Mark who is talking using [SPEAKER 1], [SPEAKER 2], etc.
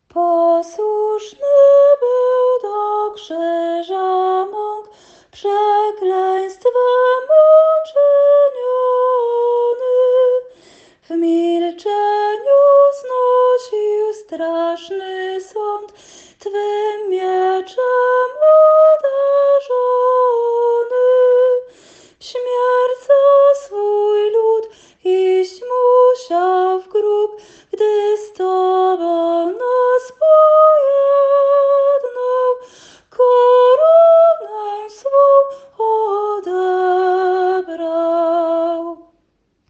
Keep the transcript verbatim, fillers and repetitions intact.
[SPEAKER 1] Posłuszny był do krzyża mąk, przekleństwem uczyniony. W